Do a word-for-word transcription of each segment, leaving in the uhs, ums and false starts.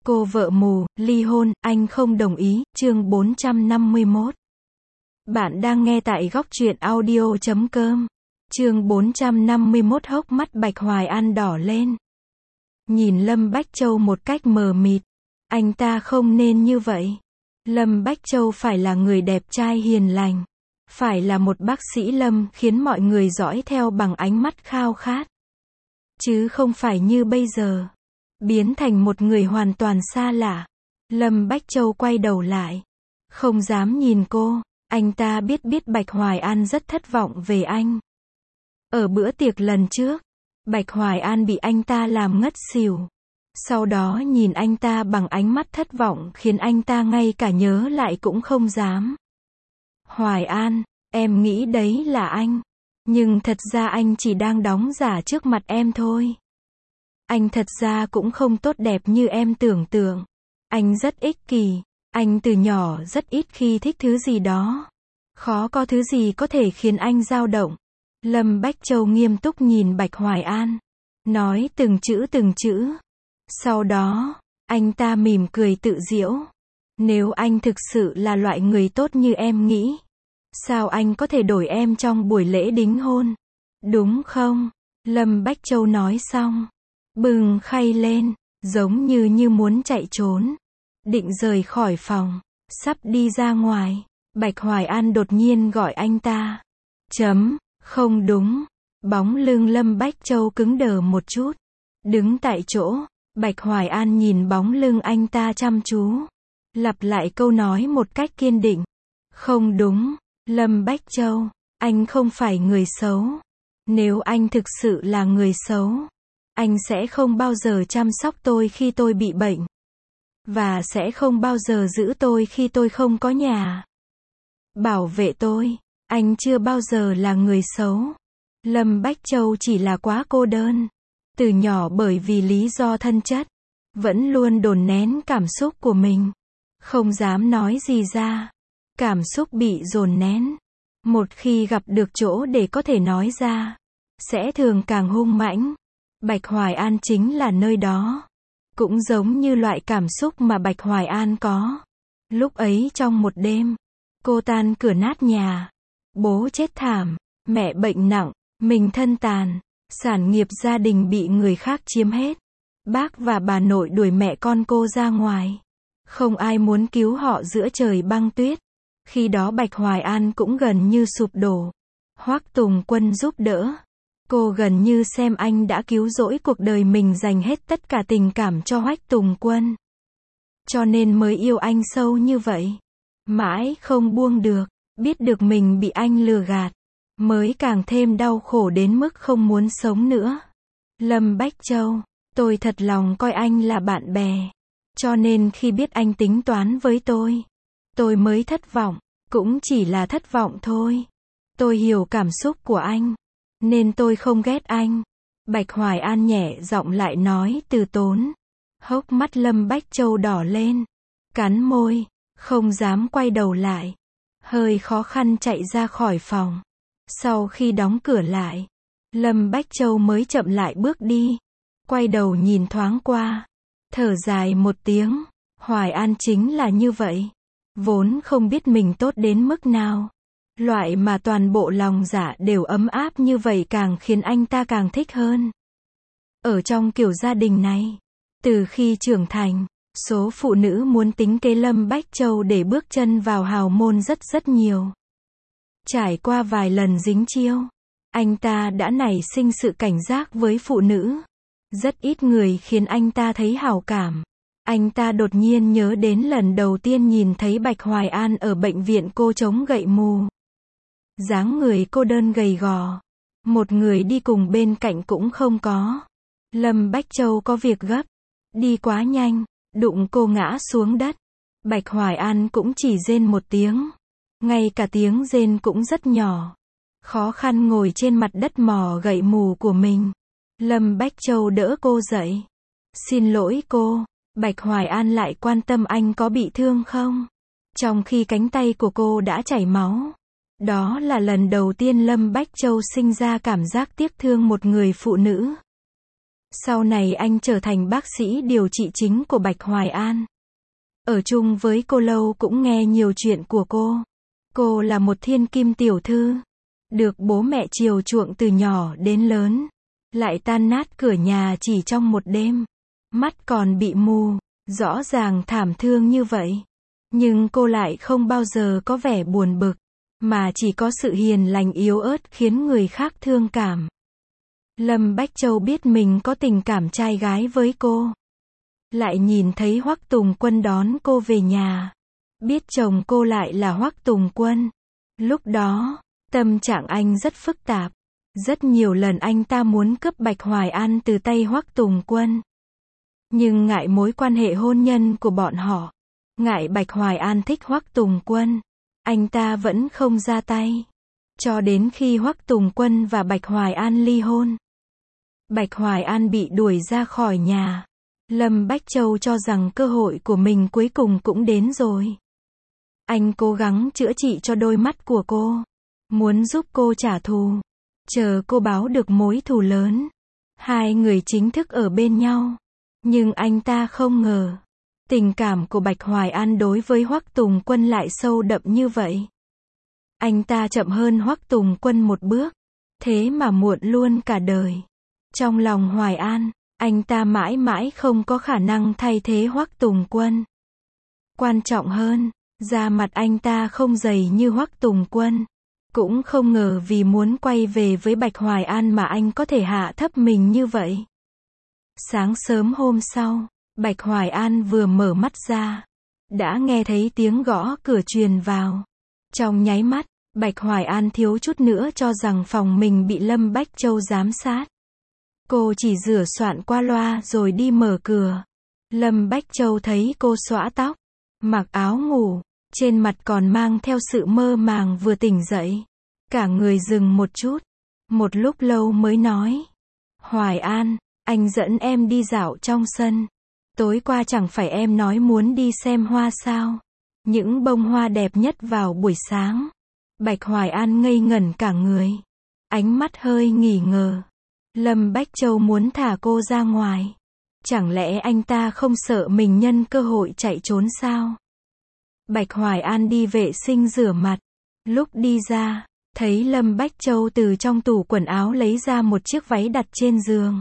Cô vợ mù, ly hôn, anh không đồng ý, chương bốn trăm năm mươi mốt. Bạn đang nghe tại góc truyện audio chấm com. Chương bốn trăm năm mươi mốt. Hốc mắt Bạch Hoài An đỏ lên. Nhìn Lâm Bách Châu một cách mờ mịt. Anh ta không nên như vậy. Lâm Bách Châu phải là người đẹp trai hiền lành. Phải là một bác sĩ Lâm khiến mọi người dõi theo bằng ánh mắt khao khát. Chứ không phải như bây giờ. Biến thành một người hoàn toàn xa lạ. Lâm Bách Châu quay đầu lại. Không dám nhìn cô. Anh ta biết biết Bạch Hoài An rất thất vọng về anh. Ở bữa tiệc lần trước, Bạch Hoài An bị anh ta làm ngất xỉu. Sau đó nhìn anh ta bằng ánh mắt thất vọng khiến anh ta ngay cả nhớ lại cũng không dám. Hoài An, em nghĩ đấy là anh. Nhưng thật ra anh chỉ đang đóng giả trước mặt em thôi. Anh thật ra cũng không tốt đẹp như em tưởng tượng. Anh rất ích kỷ. Anh từ nhỏ rất ít khi thích thứ gì đó. Khó có thứ gì có thể khiến anh dao động. Lâm Bách Châu nghiêm túc nhìn Bạch Hoài An. Nói từng chữ từng chữ. Sau đó, anh ta mỉm cười tự giễu. Nếu anh thực sự là loại người tốt như em nghĩ, sao anh có thể đổi em trong buổi lễ đính hôn? Đúng không? Lâm Bách Châu nói xong. Bừng khay lên, giống như như muốn chạy trốn. Định rời khỏi phòng. Sắp đi ra ngoài. Bạch Hoài An đột nhiên gọi anh ta. Chấm, không đúng. Bóng lưng Lâm Bách Châu cứng đờ một chút. Đứng tại chỗ, Bạch Hoài An nhìn bóng lưng anh ta chăm chú. Lặp lại câu nói một cách kiên định. Không đúng, Lâm Bách Châu, anh không phải người xấu. Nếu anh thực sự là người xấu, anh sẽ không bao giờ chăm sóc tôi khi tôi bị bệnh. Và sẽ không bao giờ giữ tôi khi tôi không có nhà. Bảo vệ tôi, anh chưa bao giờ là người xấu. Lâm Bách Châu chỉ là quá cô đơn. Từ nhỏ bởi vì lý do thân chất, vẫn luôn đồn nén cảm xúc của mình. Không dám nói gì ra. Cảm xúc bị dồn nén. Một khi gặp được chỗ để có thể nói ra, sẽ thường càng hung mãnh. Bạch Hoài An chính là nơi đó. Cũng giống như loại cảm xúc mà Bạch Hoài An có. Lúc ấy trong một đêm, cô tan cửa nát nhà. Bố chết thảm, mẹ bệnh nặng, mình thân tàn. Sản nghiệp gia đình bị người khác chiếm hết. Bác và bà nội đuổi mẹ con cô ra ngoài. Không ai muốn cứu họ giữa trời băng tuyết. Khi đó Bạch Hoài An cũng gần như sụp đổ. Hoắc Tùng Quân giúp đỡ. Cô gần như xem anh đã cứu rỗi cuộc đời mình, dành hết tất cả tình cảm cho Hoắc Tùng Quân. Cho nên mới yêu anh sâu như vậy. Mãi không buông được. Biết được mình bị anh lừa gạt, mới càng thêm đau khổ đến mức không muốn sống nữa. Lâm Bách Châu, tôi thật lòng coi anh là bạn bè. Cho nên khi biết anh tính toán với tôi, tôi mới thất vọng. Cũng chỉ là thất vọng thôi. Tôi hiểu cảm xúc của anh, nên tôi không ghét anh. Bạch Hoài An nhẹ giọng lại nói từ tốn. Hốc mắt Lâm Bách Châu đỏ lên. Cắn môi, không dám quay đầu lại. Hơi khó khăn chạy ra khỏi phòng. Sau khi đóng cửa lại, Lâm Bách Châu mới chậm lại bước đi. Quay đầu nhìn thoáng qua. Thở dài một tiếng. Hoài An chính là như vậy. Vốn không biết mình tốt đến mức nào. Loại mà toàn bộ lòng dạ đều ấm áp như vậy càng khiến anh ta càng thích hơn. Ở trong kiểu gia đình này, từ khi trưởng thành, số phụ nữ muốn tính kế Lâm Bách Châu để bước chân vào hào môn rất rất nhiều. Trải qua vài lần dính chiêu, anh ta đã nảy sinh sự cảnh giác với phụ nữ. Rất ít người khiến anh ta thấy hảo cảm. Anh ta đột nhiên nhớ đến lần đầu tiên nhìn thấy Bạch Hoài An ở bệnh viện, cô chống gậy mù. Dáng người cô đơn gầy gò. Một người đi cùng bên cạnh cũng không có. Lâm Bách Châu có việc gấp. Đi quá nhanh, đụng cô ngã xuống đất. Bạch Hoài An cũng chỉ rên một tiếng. Ngay cả tiếng rên cũng rất nhỏ. Khó khăn ngồi trên mặt đất mò gậy mù của mình. Lâm Bách Châu đỡ cô dậy. Xin lỗi cô. Bạch Hoài An lại quan tâm anh có bị thương không. Trong khi cánh tay của cô đã chảy máu. Đó là lần đầu tiên Lâm Bách Châu sinh ra cảm giác tiếc thương một người phụ nữ. Sau này anh trở thành bác sĩ điều trị chính của Bạch Hoài An. Ở chung với cô lâu cũng nghe nhiều chuyện của cô. Cô là một thiên kim tiểu thư, được bố mẹ chiều chuộng từ nhỏ đến lớn, lại tan nát cửa nhà chỉ trong một đêm. Mắt còn bị mù, rõ ràng thảm thương như vậy. Nhưng cô lại không bao giờ có vẻ buồn bực, mà chỉ có sự hiền lành yếu ớt khiến người khác thương cảm. Lâm Bách Châu biết mình có tình cảm trai gái với cô. Lại nhìn thấy Hoắc Tùng Quân đón cô về nhà. Biết chồng cô lại là Hoắc Tùng Quân. Lúc đó, tâm trạng anh rất phức tạp. Rất nhiều lần anh ta muốn cướp Bạch Hoài An từ tay Hoắc Tùng Quân. Nhưng ngại mối quan hệ hôn nhân của bọn họ. Ngại Bạch Hoài An thích Hoắc Tùng Quân. Anh ta vẫn không ra tay. Cho đến khi Hoắc Tùng Quân và Bạch Hoài An ly hôn. Bạch Hoài An bị đuổi ra khỏi nhà. Lâm Bách Châu cho rằng cơ hội của mình cuối cùng cũng đến rồi. Anh cố gắng chữa trị cho đôi mắt của cô. Muốn giúp cô trả thù. Chờ cô báo được mối thù lớn. Hai người chính thức ở bên nhau. Nhưng anh ta không ngờ. Tình cảm của Bạch Hoài An đối với Hoắc Tùng Quân lại sâu đậm như vậy. Anh ta chậm hơn Hoắc Tùng Quân một bước. Thế mà muộn luôn cả đời. Trong lòng Hoài An, anh ta mãi mãi không có khả năng thay thế Hoắc Tùng Quân. Quan trọng hơn, da mặt anh ta không dày như Hoắc Tùng Quân. Cũng không ngờ vì muốn quay về với Bạch Hoài An mà anh có thể hạ thấp mình như vậy. Sáng sớm hôm sau, Bạch Hoài An vừa mở mắt ra, đã nghe thấy tiếng gõ cửa truyền vào. Trong nháy mắt, Bạch Hoài An thiếu chút nữa cho rằng phòng mình bị Lâm Bách Châu giám sát. Cô chỉ rửa soạn qua loa rồi đi mở cửa. Lâm Bách Châu thấy cô xõa tóc, mặc áo ngủ, trên mặt còn mang theo sự mơ màng vừa tỉnh dậy. Cả người dừng một chút, một lúc lâu mới nói. Hoài An, anh dẫn em đi dạo trong sân. Tối qua chẳng phải em nói muốn đi xem hoa sao? Những bông hoa đẹp nhất vào buổi sáng. Bạch Hoài An ngây ngẩn cả người. Ánh mắt hơi nghỉ ngờ. Lâm Bách Châu muốn thả cô ra ngoài. Chẳng lẽ anh ta không sợ mình nhân cơ hội chạy trốn sao? Bạch Hoài An đi vệ sinh rửa mặt. Lúc đi ra, thấy Lâm Bách Châu từ trong tủ quần áo lấy ra một chiếc váy đặt trên giường.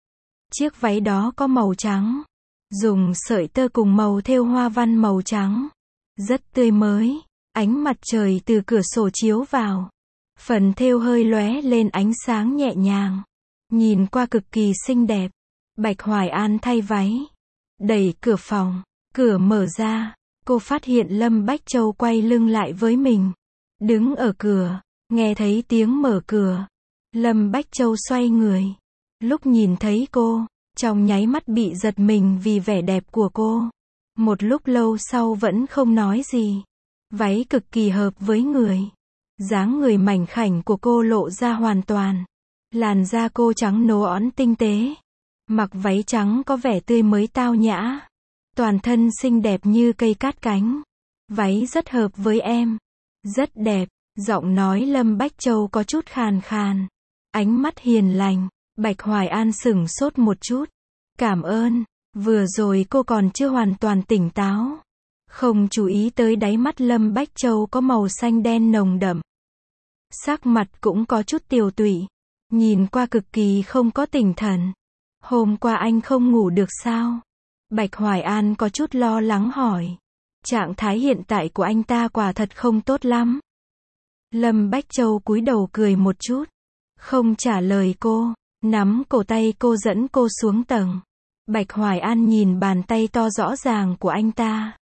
Chiếc váy đó có màu trắng. Dùng sợi tơ cùng màu thêu hoa văn màu trắng. Rất tươi mới. Ánh mặt trời từ cửa sổ chiếu vào. Phần thêu hơi lóe lên ánh sáng nhẹ nhàng. Nhìn qua cực kỳ xinh đẹp. Bạch Hoài An thay váy. Đẩy cửa phòng. Cửa mở ra. Cô phát hiện Lâm Bách Châu quay lưng lại với mình. Đứng ở cửa. Nghe thấy tiếng mở cửa. Lâm Bách Châu xoay người. Lúc nhìn thấy cô, trong nháy mắt bị giật mình vì vẻ đẹp của cô. Một lúc lâu sau vẫn không nói gì. Váy cực kỳ hợp với người. Dáng người mảnh khảnh của cô lộ ra hoàn toàn. Làn da cô trắng nõn tinh tế. Mặc váy trắng có vẻ tươi mới tao nhã. Toàn thân xinh đẹp như cây cát cánh. Váy rất hợp với em. Rất đẹp. Giọng nói Lâm Bách Châu có chút khàn khàn. Ánh mắt hiền lành. Bạch Hoài An sửng sốt một chút. Cảm ơn. Vừa rồi cô còn chưa hoàn toàn tỉnh táo. Không chú ý tới đáy mắt Lâm Bách Châu có màu xanh đen nồng đậm. Sắc mặt cũng có chút tiều tụy. Nhìn qua cực kỳ không có tinh thần. Hôm qua anh không ngủ được sao? Bạch Hoài An có chút lo lắng hỏi. Trạng thái hiện tại của anh ta quả thật không tốt lắm. Lâm Bách Châu cúi đầu cười một chút. Không trả lời cô. Nắm cổ tay cô dẫn cô xuống tầng. Bạch Hoài An nhìn bàn tay to rõ ràng của anh ta.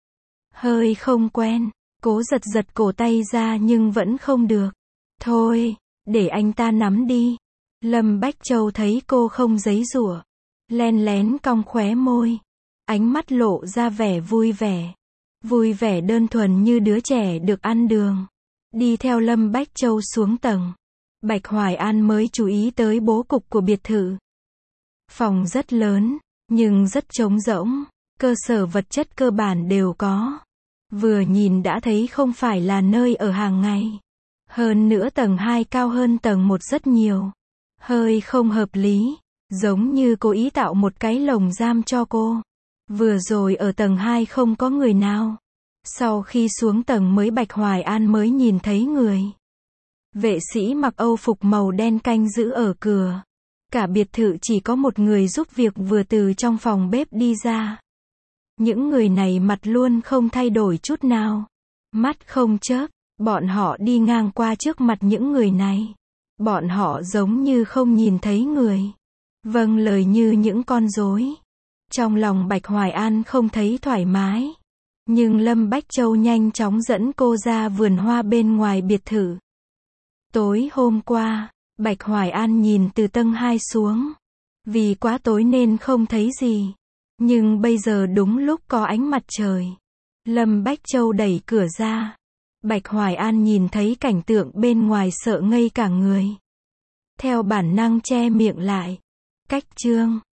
Hơi không quen. Cố giật giật cổ tay ra nhưng vẫn không được. Thôi, để anh ta nắm đi. Lâm Bách Châu thấy cô không giấy giụa. Len lén cong khóe môi. Ánh mắt lộ ra vẻ vui vẻ. Vui vẻ đơn thuần như đứa trẻ được ăn đường. Đi theo Lâm Bách Châu xuống tầng. Bạch Hoài An mới chú ý tới bố cục của biệt thự. Phòng rất lớn, nhưng rất trống rỗng. Cơ sở vật chất cơ bản đều có. Vừa nhìn đã thấy không phải là nơi ở hàng ngày. Hơn nữa tầng hai cao hơn tầng một rất nhiều. Hơi không hợp lý. Giống như cố ý tạo một cái lồng giam cho cô. Vừa rồi ở tầng hai không có người nào. Sau khi xuống tầng mới Bạch Hoài An mới nhìn thấy người. Vệ sĩ mặc âu phục màu đen canh giữ ở cửa. Cả biệt thự chỉ có một người giúp việc vừa từ trong phòng bếp đi ra. Những người này mặt luôn không thay đổi chút nào. Mắt không chớp, bọn họ đi ngang qua trước mặt những người này. Bọn họ giống như không nhìn thấy người. Vâng lời như những con rối. Trong lòng Bạch Hoài An không thấy thoải mái. Nhưng Lâm Bách Châu nhanh chóng dẫn cô ra vườn hoa bên ngoài biệt thự. Tối hôm qua, Bạch Hoài An nhìn từ tầng hai xuống. Vì quá tối nên không thấy gì. Nhưng bây giờ đúng lúc có ánh mặt trời. Lâm Bách Châu đẩy cửa ra. Bạch Hoài An nhìn thấy cảnh tượng bên ngoài sợ ngây cả người. Theo bản năng che miệng lại. Cách chương